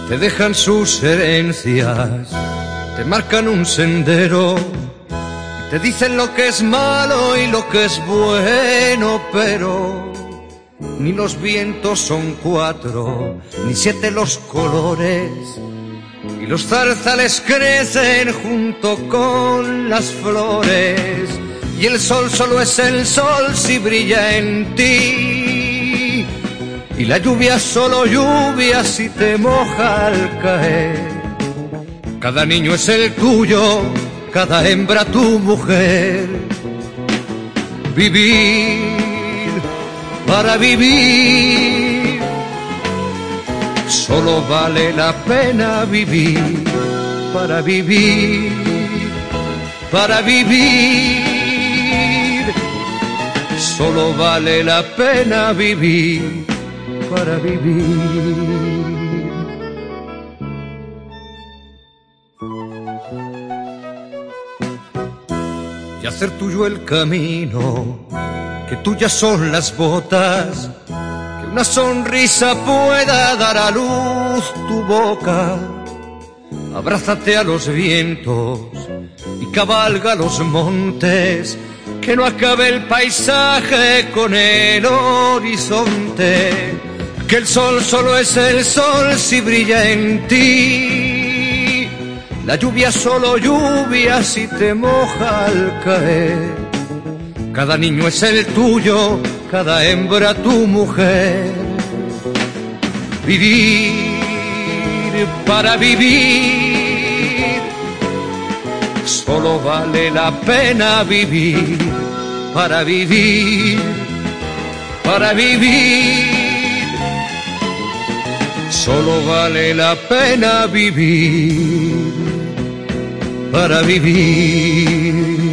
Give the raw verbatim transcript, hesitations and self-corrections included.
te dejan sus herencias, te marcan un sendero, te dicen lo que es malo y lo que es bueno, pero ni los vientos son cuatro, ni siete los colores, y los zarzales crecen junto con las flores, y el sol solo es el sol si brilla en ti, y la lluvia solo lluvia si te moja al caer. Cada niño es el tuyo, cada hembra tu mujer. Vivir para vivir, solo vale la pena vivir. Para vivir, para vivir, solo vale la pena vivir. Para vivir. Y hacer tuyo el camino, que tuyas son las botas, que una sonrisa pueda dar a luz tu boca. Abrázate a los vientos y cabalga los montes, que no acabe el paisaje con el horizonte, que el sol solo es el sol si brilla en ti, la lluvia solo lluvia si te moja al caer. Cada niño es el tuyo, cada hembra tu mujer. Vivir para vivir, solo vale la pena vivir. Para vivir, para vivir, solo vale la pena vivir. Para vivir.